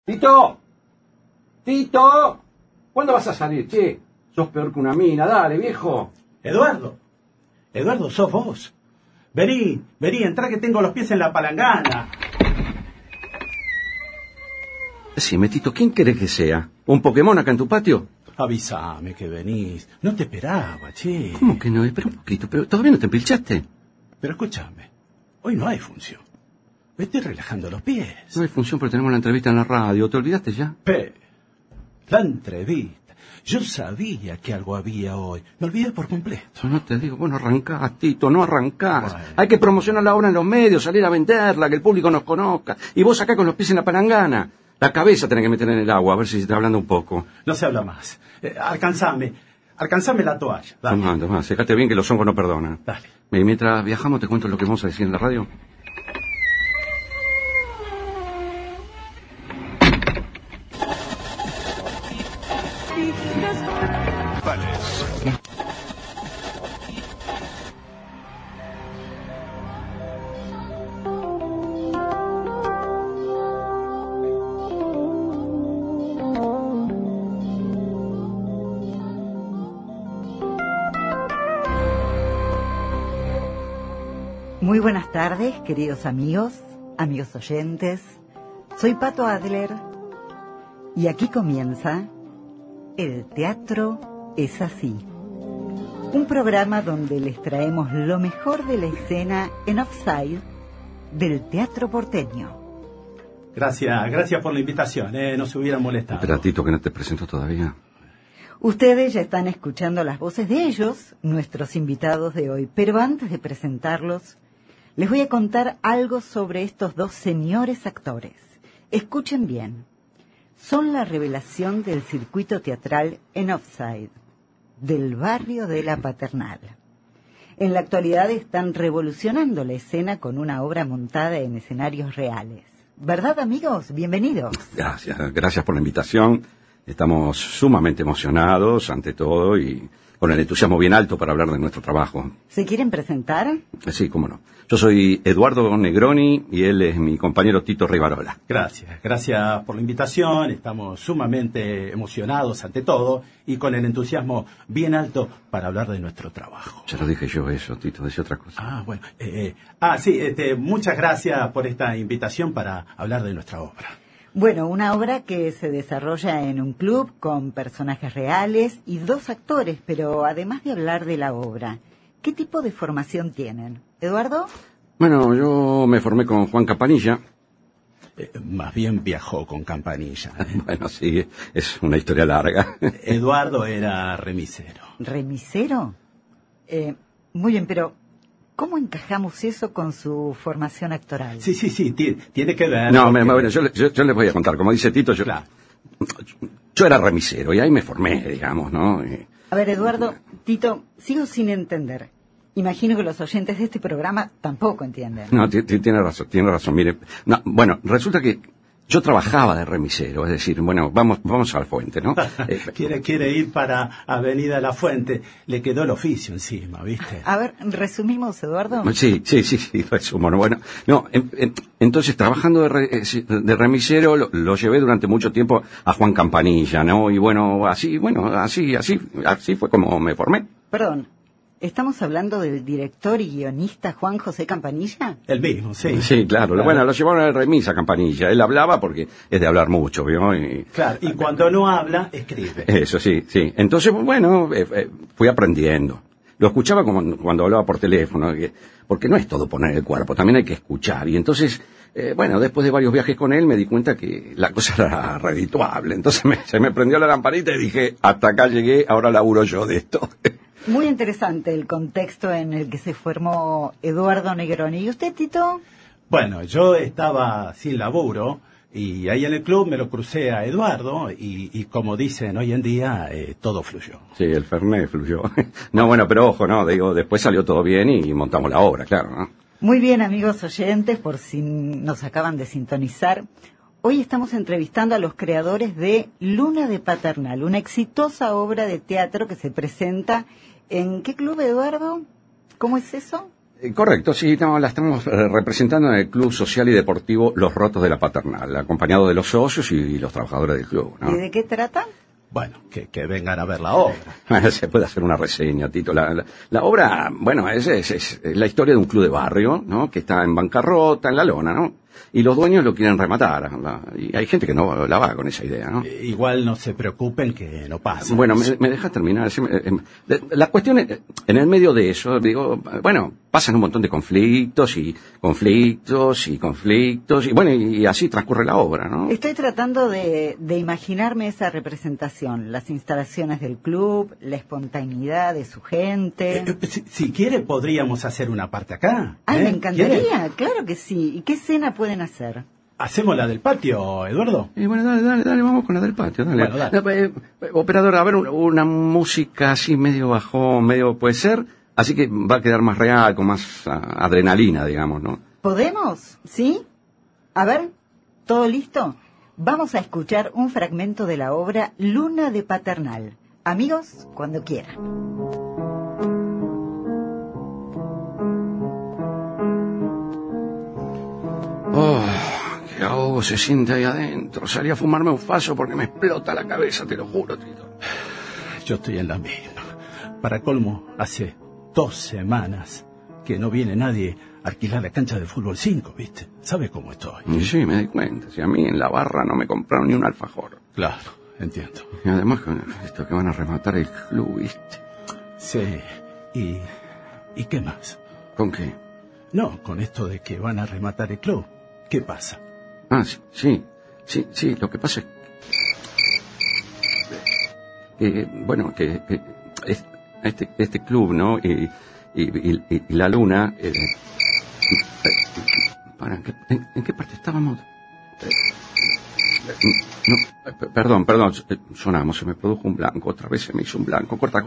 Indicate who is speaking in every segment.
Speaker 1: ¡Tito! ¡Tito! ¿Cuándo vas a salir, che? Sos peor que una mina, dale, viejo.
Speaker 2: Eduardo, sos vos. Vení, entrá que tengo los pies en la palangana.
Speaker 1: Decime, Tito, ¿quién querés que sea? ¿Un Pokémon acá en tu patio?
Speaker 2: Avísame que venís. No te esperaba, che.
Speaker 1: ¿Cómo que no? Espera un poquito, pero ¿todavía no te empilchaste?
Speaker 2: Pero escúchame, hoy no hay función. Me estoy relajando los pies.
Speaker 1: No hay función, pero tenemos la entrevista en la radio. ¿Te olvidaste ya?
Speaker 2: La entrevista. Yo sabía que algo había hoy. Me olvidé por completo.
Speaker 1: No te digo, vos no arrancás, Tito, no arrancás.
Speaker 2: Bueno.
Speaker 1: Hay que promocionar la obra en los medios, salir a venderla, que el público nos conozca. Y vos acá con los pies en la palangana. La cabeza tenés que meter en el agua, a ver si se está hablando un poco.
Speaker 2: No se habla más. Alcanzame la toalla. Dale.
Speaker 1: Tomá, secate bien que los hongos no perdonan.
Speaker 2: Dale.
Speaker 1: Y mientras viajamos te cuento lo que vamos a decir en la radio.
Speaker 3: Muy buenas tardes, queridos amigos oyentes. Soy Pato Adler y aquí comienza El Teatro es Así. Un programa donde les traemos lo mejor de la escena en offside del teatro porteño.
Speaker 2: Gracias por la invitación, no se hubieran molestado.
Speaker 1: Espera, Tito, que no te presento todavía.
Speaker 3: Ustedes ya están escuchando las voces de ellos, nuestros invitados de hoy. Pero antes de presentarlos, les voy a contar algo sobre estos dos señores actores. Escuchen bien. Son la revelación del circuito teatral en offside, del barrio de la Paternal. En la actualidad están revolucionando la escena con una obra montada en escenarios reales. ¿Verdad, amigos? Bienvenidos.
Speaker 1: Gracias por la invitación. Estamos sumamente emocionados, ante todo, y con el entusiasmo bien alto para hablar de nuestro trabajo.
Speaker 3: ¿Se quieren presentar?
Speaker 1: Sí, cómo no. Yo soy Eduardo Negroni y él es mi compañero Tito Rivarola.
Speaker 2: Gracias por la invitación. Estamos sumamente emocionados, ante todo, y con el entusiasmo bien alto para hablar de nuestro trabajo.
Speaker 1: Ya lo dije yo eso, Tito, decía otra cosa.
Speaker 2: Bueno. Muchas gracias por esta invitación para hablar de nuestra obra.
Speaker 3: Bueno, una obra que se desarrolla en un club con personajes reales y dos actores, pero además de hablar de la obra, ¿qué tipo de formación tienen? ¿Eduardo?
Speaker 1: Bueno, yo me formé con Juan Campanilla.
Speaker 2: Más bien viajó con Campanilla.
Speaker 1: Bueno, sí, es una historia larga.
Speaker 2: Eduardo era remisero.
Speaker 3: ¿Remisero? Muy bien, pero ¿cómo encajamos eso con su formación actoral?
Speaker 2: Sí, tiene que ver.
Speaker 1: No, bueno, yo les voy a contar. Como dice Tito, yo era remisero y ahí me formé, digamos, ¿no?
Speaker 3: A ver, Eduardo, Tito, sigo sin entender. Imagino que los oyentes de este programa tampoco entienden.
Speaker 1: No, tiene razón, mire. No, bueno, resulta que yo trabajaba de remisero, es decir, bueno, vamos a la fuente, ¿no?
Speaker 2: Quiere ir para Avenida La Fuente. Le quedó el oficio encima, ¿viste?
Speaker 3: A ver, ¿resumimos, Eduardo?
Speaker 1: Sí, resumo. Bueno, entonces trabajando de remisero lo llevé durante mucho tiempo a Juan Campanilla, ¿no? Y así fue como me formé.
Speaker 3: Perdón. ¿Estamos hablando del director y guionista Juan José Campanilla?
Speaker 2: El mismo, sí.
Speaker 1: Sí, claro. Bueno, lo llevaron a remisa Campanilla. Él hablaba porque es de hablar mucho, ¿vio?
Speaker 2: Claro, y cuando no habla, escribe.
Speaker 1: Eso, sí. Entonces, fui aprendiendo. Lo escuchaba como cuando hablaba por teléfono, porque no es todo poner el cuerpo, también hay que escuchar. Y entonces, después de varios viajes con él, me di cuenta que la cosa era redituable. Entonces se me prendió la lamparita y dije, hasta acá llegué, ahora laburo yo de esto.
Speaker 3: Muy interesante el contexto en el que se formó Eduardo Negroni. ¿Y usted, Tito?
Speaker 2: Bueno, yo estaba sin laburo y ahí en el club me lo crucé a Eduardo y como dicen hoy en día, todo fluyó.
Speaker 1: Sí, el Fernet fluyó. No, bueno, pero ojo, no, digo, después salió todo bien y montamos la obra, claro, ¿no?
Speaker 3: Muy bien, amigos oyentes, por si nos acaban de sintonizar. Hoy estamos entrevistando a los creadores de Luna de Paternal, una exitosa obra de teatro que se presenta. ¿En qué club, Eduardo? ¿Cómo es eso?
Speaker 1: Correcto, sí, no, la estamos representando en el Club Social y Deportivo Los Rotos de la Paternal, acompañado de los socios y los trabajadores del club, ¿no?
Speaker 3: ¿Y de qué trata?
Speaker 2: Bueno, que vengan a ver la obra.
Speaker 1: Se puede hacer una reseña, Tito. La obra, bueno, es la historia de un club de barrio, ¿no? Que está en bancarrota, en la lona, ¿no? Y los dueños lo quieren rematar. Y hay gente que no la va con esa idea, ¿no?
Speaker 2: Igual no se preocupen que no pase.
Speaker 1: Bueno, me dejas terminar. La cuestión es, en el medio de eso, digo, bueno, pasan un montón de conflictos, y bueno, y así transcurre la obra, ¿no?
Speaker 3: Estoy tratando de imaginarme esa representación, las instalaciones del club, la espontaneidad de su gente.
Speaker 2: Si quiere, podríamos hacer una parte acá.
Speaker 3: Ay, me encantaría,
Speaker 2: ¿Quiere?
Speaker 3: claro que sí. ¿Y qué escena pueden hacer?
Speaker 2: ¿Hacemos la del patio, Eduardo?
Speaker 1: Bueno, dale, vamos con la del patio, dale.
Speaker 2: Bueno, dale.
Speaker 1: Operador, a ver, una música así medio bajón, medio puede ser, así que va a quedar más real, con más adrenalina, digamos, ¿no?
Speaker 3: ¿Podemos? ¿Sí? A ver, ¿todo listo? Vamos a escuchar un fragmento de la obra Luna de Paternal. Amigos, cuando quieran.
Speaker 1: Oh, qué ahogo se siente ahí adentro. Salí a fumarme un faso porque me explota la cabeza, te lo juro, Tito.
Speaker 2: Yo estoy en la misma. Para colmo, hace 2 semanas que no viene nadie a alquilar la cancha de fútbol 5, ¿viste? ¿Sabe cómo estoy?
Speaker 1: Y sí, me di cuenta. Si a mí en la barra no me compraron ni un alfajor.
Speaker 2: Claro, entiendo.
Speaker 1: Y además con esto que van a rematar el club, ¿viste?
Speaker 2: Sí, ¿y qué más?
Speaker 1: ¿Con qué?
Speaker 2: No, con esto de que van a rematar el club. ¿Qué pasa?
Speaker 1: Ah, sí, lo que pasa es bueno, que este club, ¿no? Y la luna, ¿en qué parte estábamos? Perdón, sonamos, se me produjo un blanco, otra vez se me hizo un blanco, corta.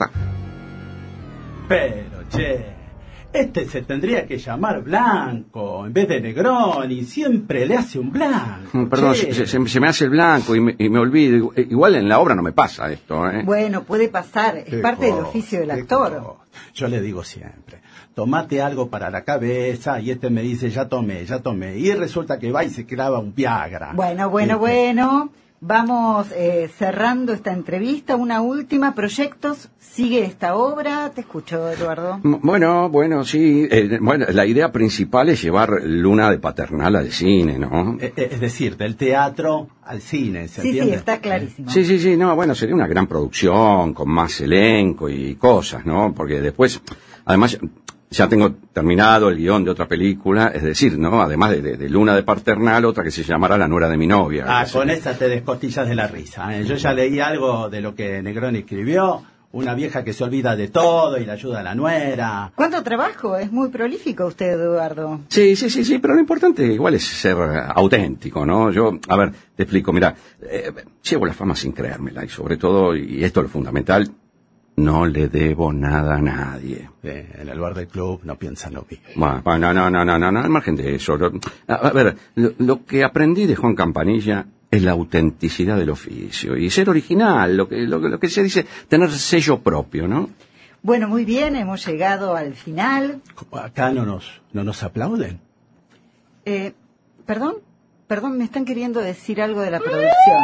Speaker 2: Pero, este se tendría que llamar Blanco en vez de Negroni. Siempre le hace un blanco.
Speaker 1: Perdón, se me hace el blanco y me olvido. Igual en la obra no me pasa esto, ¿eh?
Speaker 3: Bueno, puede pasar. Es parte del oficio del actor.
Speaker 2: Yo le digo siempre, tomate algo para la cabeza, y este me dice, ya tomé. Y resulta que va y se clava un Viagra.
Speaker 3: Bueno. Vamos cerrando esta entrevista. Una última. ¿Proyectos? ¿Sigue esta obra? Te escucho, Eduardo.
Speaker 1: Bueno, sí. La idea principal es llevar Luna de Paternal al cine, ¿no?
Speaker 2: Es decir, del teatro al cine, ¿se entiende?
Speaker 3: Sí, está clarísimo.
Speaker 1: Sí, no, bueno, sería una gran producción, con más elenco y cosas, ¿no? Porque después, además, ya tengo terminado el guión de otra película, es decir, ¿no? Además de Luna de Paternal, otra que se llamará La nuera de mi novia.
Speaker 2: Con esa te descostillas de la risa, ¿eh? Yo ya leí algo de lo que Negroni escribió, una vieja que se olvida de todo y le ayuda a la nuera.
Speaker 3: ¿Cuánto trabajo? Es muy prolífico usted, Eduardo.
Speaker 1: Sí, pero lo importante igual es ser auténtico, ¿no? Yo, a ver, te explico, mira, llevo la fama sin creérmela, y sobre todo, y esto es lo fundamental, no le debo nada a nadie.
Speaker 2: En el bar del club no piensan lo mismo.
Speaker 1: Bueno, no, al margen de eso. A ver, lo que aprendí de Juan Campanilla es la autenticidad del oficio y ser original, lo que se dice, tener sello propio, ¿no?
Speaker 3: Bueno, muy bien, hemos llegado al final.
Speaker 2: Acá no nos aplauden.
Speaker 3: Perdón, me están queriendo decir algo de la producción.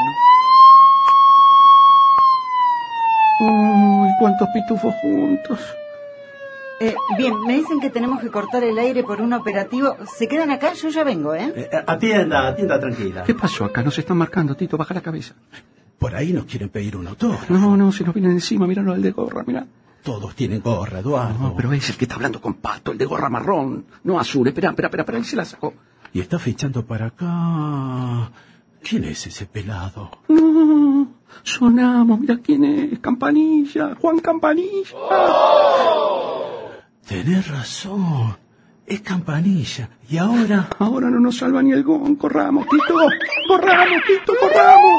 Speaker 1: Uy, cuántos pitufos juntos.
Speaker 3: Bien, me dicen que tenemos que cortar el aire por un operativo. ¿Se quedan acá? Yo ya vengo, ¿eh?
Speaker 2: Atienda tranquila.
Speaker 1: ¿Qué pasó acá? Nos están marcando, Tito, baja la cabeza.
Speaker 2: Por ahí nos quieren pedir un autógrafo.
Speaker 1: No, se nos vienen encima, míralo, el de gorra, mirá.
Speaker 2: Todos tienen gorra, Eduardo.
Speaker 1: No, pero es el que está hablando con Pato, el de gorra marrón, no azul. Espera, él se la sacó.
Speaker 2: Y está fichando para acá. ¿Quién es ese pelado?
Speaker 1: No, sonamos, mira quién es, Campanilla, Juan Campanilla.
Speaker 2: Tenés razón, es Campanilla. ¿Y ahora?
Speaker 1: Ahora no nos salva ni el gong, corramos, Tito, corramos.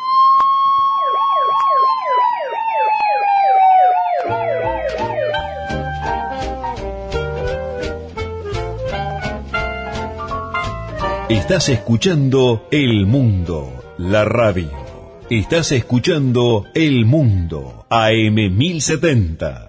Speaker 4: Estás escuchando El Mundo, la radio. Estás escuchando El Mundo, AM 1070.